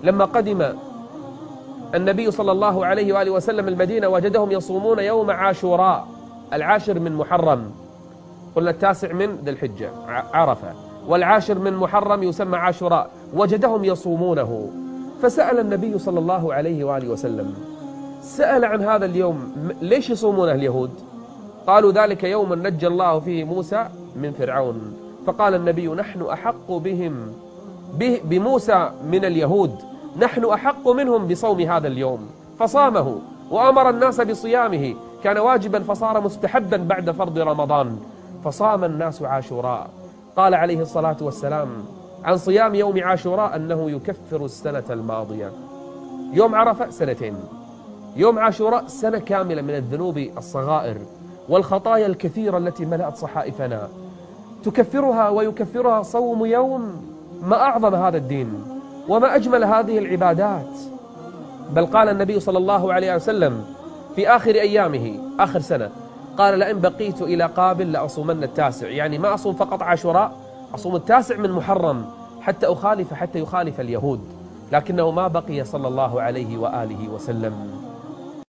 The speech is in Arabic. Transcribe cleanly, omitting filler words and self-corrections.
لما قدم النبي صلى الله عليه وآله وسلم المدينة وجدهم يصومون يوم عاشوراء 10 من محرم، قلنا 9 من ذي الحجة عرفة، وال10 من محرم يسمى عاشوراء، وجدهم يصومونه. فسأل النبي صلى الله عليه وآله وسلم، سأل عن هذا اليوم ليش يصومونه اليهود؟ قالوا ذلك يوم نجى الله فيه موسى من فرعون. فقال النبي نحن أحق بموسى من اليهود، نحن أحق منهم بصوم هذا اليوم، فصامه وأمر الناس بصيامه، كان واجبا فصار مستحبا بعد فرض رمضان، فصام الناس عاشوراء. قال عليه الصلاة والسلام عن صيام يوم عاشوراء أنه يكفر السنة الماضية. يوم عرفة 2 يوم عاشوراء 1 كاملة من الذنوب الصغائر والخطايا الكثيرة التي ملأت صحائفنا، تكفرها ويكفرها صوم يوم. ما أعظم هذا الدين وما أجمل هذه العبادات. بل قال النبي صلى الله عليه وسلم في آخر أيامه آخر سنة، قال لئن بقيت إلى قابل لأصومن 9، يعني ما أصوم فقط عاشوراء، أصوم 9 من محرم حتى يخالف اليهود، لكنه ما بقي صلى الله عليه وآله وسلم.